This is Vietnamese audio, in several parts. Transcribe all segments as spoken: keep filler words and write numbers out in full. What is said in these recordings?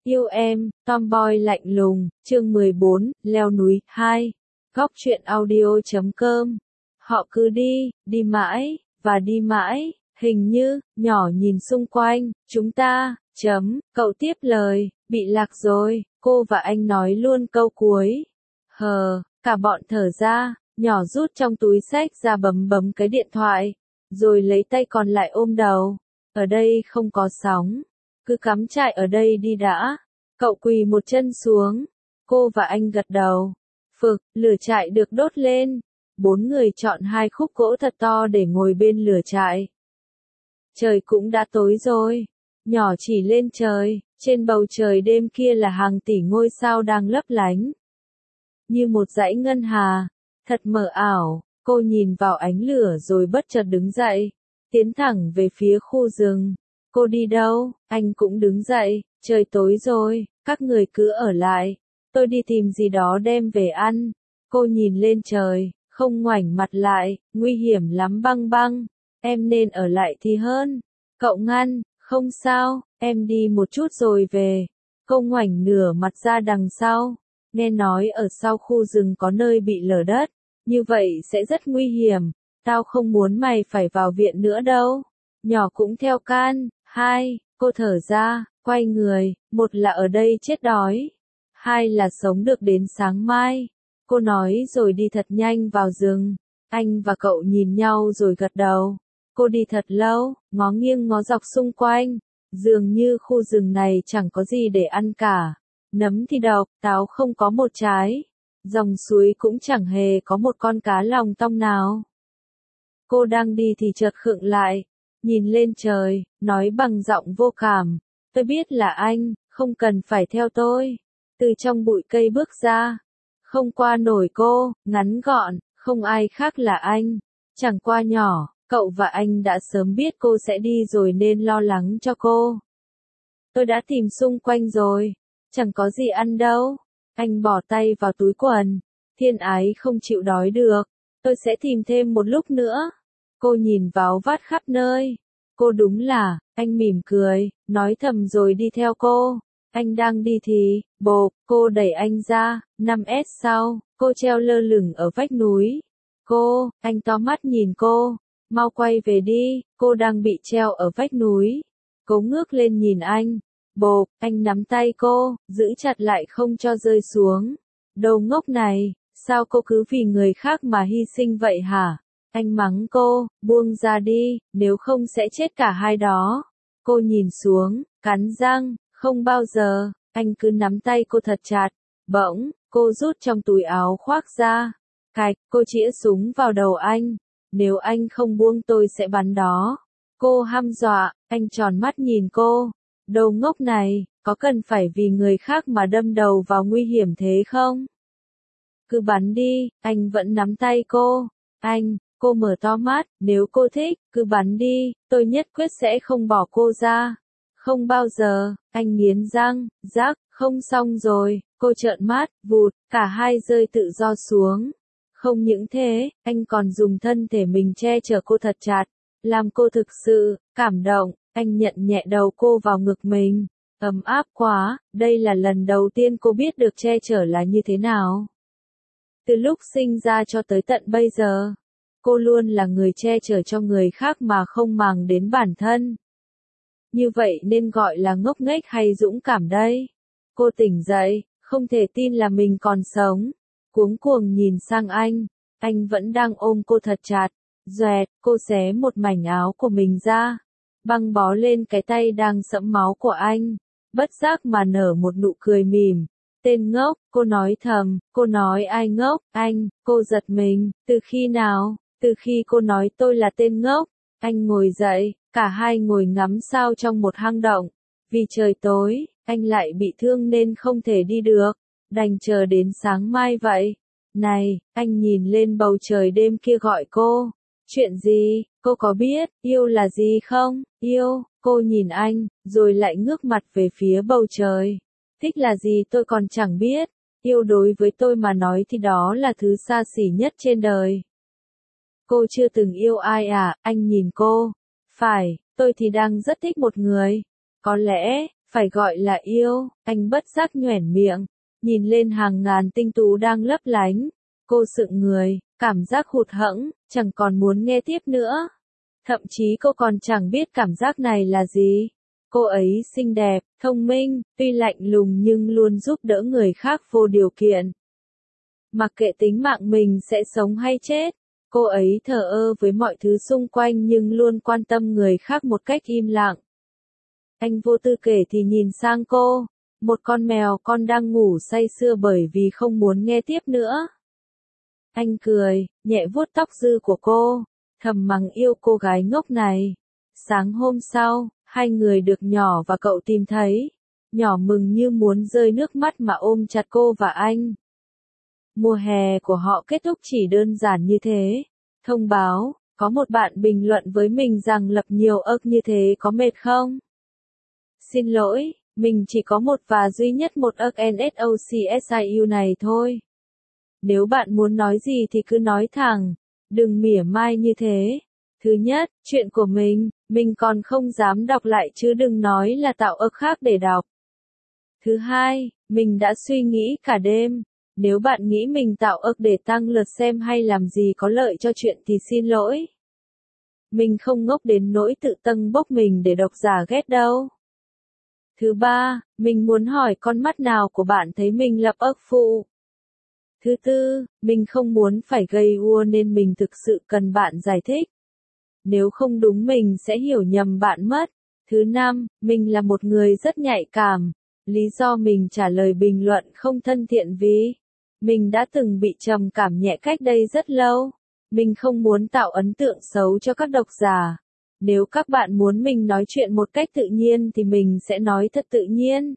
Yêu em, Tomboy lạnh lùng, chương mười bốn, leo núi, hai. Góc truyện audio chấm com. Họ cứ đi, đi mãi, và đi mãi, hình như, nhỏ nhìn xung quanh, chúng ta, chấm, cậu tiếp lời, bị lạc rồi, cô và anh nói luôn câu cuối. Hờ, cả bọn thở ra, nhỏ rút trong túi xách ra bấm bấm cái điện thoại, rồi lấy tay còn lại ôm đầu. Ở đây không có sóng. Cứ cắm trại ở đây đi đã. Cậu quỳ một chân xuống. Cô và anh gật đầu. Phực, lửa trại được đốt lên. Bốn người chọn hai khúc gỗ thật to để ngồi bên lửa trại. Trời cũng đã tối rồi. Nhỏ chỉ lên trời. Trên bầu trời đêm kia là hàng tỷ ngôi sao đang lấp lánh. Như một dãy ngân hà. Thật mờ ảo. Cô nhìn vào ánh lửa rồi bất chợt đứng dậy. Tiến thẳng về phía khu rừng. Cô đi đâu? Anh cũng đứng dậy. Trời tối rồi, các người cứ ở lại. Tôi đi tìm gì đó đem về ăn. Cô nhìn lên trời, không ngoảnh mặt lại, nguy hiểm lắm băng băng. Em nên ở lại thì hơn. Cậu ngăn, không sao, em đi một chút rồi về. Cô ngoảnh nửa mặt ra đằng sau. Nghe nói ở sau khu rừng có nơi bị lở đất. Như vậy sẽ rất nguy hiểm. Tao không muốn mày phải vào viện nữa đâu. Nhỏ cũng theo can. Hai, cô thở ra, quay người, một là ở đây chết đói. Hai là sống được đến sáng mai. Cô nói rồi đi thật nhanh vào rừng. Anh và cậu nhìn nhau rồi gật đầu. Cô đi thật lâu, ngó nghiêng ngó dọc xung quanh. Dường như khu rừng này chẳng có gì để ăn cả. Nấm thì độc, táo không có một trái. Dòng suối cũng chẳng hề có một con cá lòng tong nào. Cô đang đi thì chợt khựng lại, nhìn lên trời, nói bằng giọng vô cảm. Tôi biết là anh, không cần phải theo tôi. Từ trong bụi cây bước ra. Không qua nổi cô, ngắn gọn, không ai khác là anh. Chẳng qua nhỏ, cậu và anh đã sớm biết cô sẽ đi rồi nên lo lắng cho cô. Tôi đã tìm xung quanh rồi, chẳng có gì ăn đâu. Anh bỏ tay vào túi quần. Thiên ái không chịu đói được. Tôi sẽ tìm thêm một lúc nữa. Cô nhìn vào vắt khắp nơi. Cô đúng là, anh mỉm cười, nói thầm rồi đi theo cô. Anh đang đi thì, bộp, cô đẩy anh ra, năm mét sau, cô treo lơ lửng ở vách núi. Cô, anh to mắt nhìn cô, mau quay về đi, cô đang bị treo ở vách núi. Cô ngước lên nhìn anh, bộp, anh nắm tay cô, giữ chặt lại không cho rơi xuống. Đồ ngốc này, sao cô cứ vì người khác mà hy sinh vậy hả? Anh mắng cô, buông ra đi, nếu không sẽ chết cả hai đó. Cô nhìn xuống, cắn răng, không bao giờ, anh cứ nắm tay cô thật chặt. Bỗng, cô rút trong túi áo khoác ra. Cạch, cô chĩa súng vào đầu anh. Nếu anh không buông tôi sẽ bắn đó. Cô hăm dọa, anh tròn mắt nhìn cô. Đồ ngốc này, có cần phải vì người khác mà đâm đầu vào nguy hiểm thế không? Cứ bắn đi, anh vẫn nắm tay cô. Anh, cô mở to mắt, nếu cô thích, cứ bắn đi, tôi nhất quyết sẽ không bỏ cô ra. Không bao giờ, anh nghiến răng, rắc, không xong rồi, cô trợn mắt, vụt, cả hai rơi tự do xuống. Không những thế, anh còn dùng thân thể mình che chở cô thật chặt, làm cô thực sự, cảm động, anh nhận nhẹ đầu cô vào ngực mình. Ấm áp quá, đây là lần đầu tiên cô biết được che chở là như thế nào. Từ lúc sinh ra cho tới tận bây giờ, cô luôn là người che chở cho người khác mà không màng đến bản thân. Như vậy nên gọi là ngốc nghếch hay dũng cảm đây? Cô tỉnh dậy, không thể tin là mình còn sống. Cuống cuồng nhìn sang anh, anh vẫn đang ôm cô thật chặt. Doẹt, cô xé một mảnh áo của mình ra, băng bó lên cái tay đang sẫm máu của anh. Bất giác mà nở một nụ cười mỉm. Tên ngốc, cô nói thầm, cô nói ai ngốc, anh, cô giật mình, từ khi nào, từ khi cô nói tôi là tên ngốc. Anh ngồi dậy, cả hai ngồi ngắm sao trong một hang động. Vì trời tối, anh lại bị thương nên không thể đi được, đành chờ đến sáng mai vậy. Này, anh nhìn lên bầu trời đêm kia gọi cô. Chuyện gì, cô có biết, yêu là gì không? Yêu, cô nhìn anh, rồi lại ngước mặt về phía bầu trời. Thích là gì tôi còn chẳng biết. Yêu đối với tôi mà nói thì đó là thứ xa xỉ nhất trên đời. Cô chưa từng yêu ai à? Anh nhìn cô. Phải, tôi thì đang rất thích một người. Có lẽ, Phải gọi là yêu, anh bất giác nhoẻn miệng, nhìn lên hàng ngàn tinh tú đang lấp lánh. Cô sững người, cảm giác hụt hẫng, chẳng còn muốn nghe tiếp nữa. Thậm chí cô còn chẳng biết cảm giác này là gì. Cô ấy xinh đẹp, thông minh, tuy lạnh lùng nhưng luôn giúp đỡ người khác vô điều kiện. Mặc kệ tính mạng mình sẽ sống hay chết, cô ấy thờ ơ với mọi thứ xung quanh nhưng luôn quan tâm người khác một cách im lặng. Anh vô tư kể thì nhìn sang cô, một con mèo con đang ngủ say sưa bởi vì không muốn nghe tiếp nữa. Anh cười, nhẹ vuốt tóc dư của cô, thầm mắng yêu cô gái ngốc này. Sáng hôm sau, hai người được nhỏ và cậu tìm thấy. Nhỏ mừng như muốn rơi nước mắt mà ôm chặt cô và anh. Mùa hè của họ kết thúc chỉ đơn giản như thế. Thông báo, có một bạn bình luận với mình rằng lập nhiều ức như thế có mệt không? Xin lỗi, mình chỉ có một và duy nhất một ức NSOCSIU này thôi. Nếu bạn muốn nói gì thì cứ nói thẳng, đừng mỉa mai như thế. Thứ nhất, chuyện của mình, mình còn không dám đọc lại chứ đừng nói là tạo ức khác để đọc. Thứ hai, mình đã suy nghĩ cả đêm. Nếu bạn nghĩ mình tạo ức để tăng lượt xem hay làm gì có lợi cho chuyện thì xin lỗi. Mình không ngốc đến nỗi tự tâng bốc mình để độc giả ghét đâu. Thứ ba, mình muốn hỏi con mắt nào của bạn thấy mình lập ức phụ. Thứ tư, mình không muốn phải gây ua nên mình thực sự cần bạn giải thích. Nếu không đúng mình sẽ hiểu nhầm bạn mất. Thứ năm, mình là một người rất nhạy cảm. Lý do mình trả lời bình luận không thân thiện vì mình đã từng bị trầm cảm nhẹ cách đây rất lâu. Mình không muốn tạo ấn tượng xấu cho các độc giả. Nếu các bạn muốn mình nói chuyện một cách tự nhiên thì mình sẽ nói thật tự nhiên.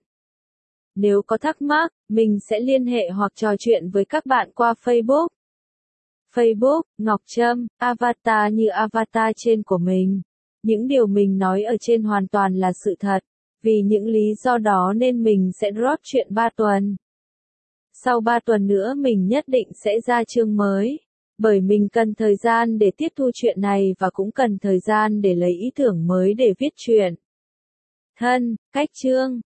Nếu có thắc mắc, mình sẽ liên hệ hoặc trò chuyện với các bạn qua Facebook. Facebook, Ngọc Trâm, avatar như avatar trên của mình. Những điều mình nói ở trên hoàn toàn là sự thật. Vì những lý do đó nên mình sẽ drop chuyện ba tuần. Sau ba tuần nữa mình nhất định sẽ ra chương mới. Bởi mình cần thời gian để tiếp thu chuyện này và cũng cần thời gian để lấy ý tưởng mới để viết chuyện. Thân, cách chương.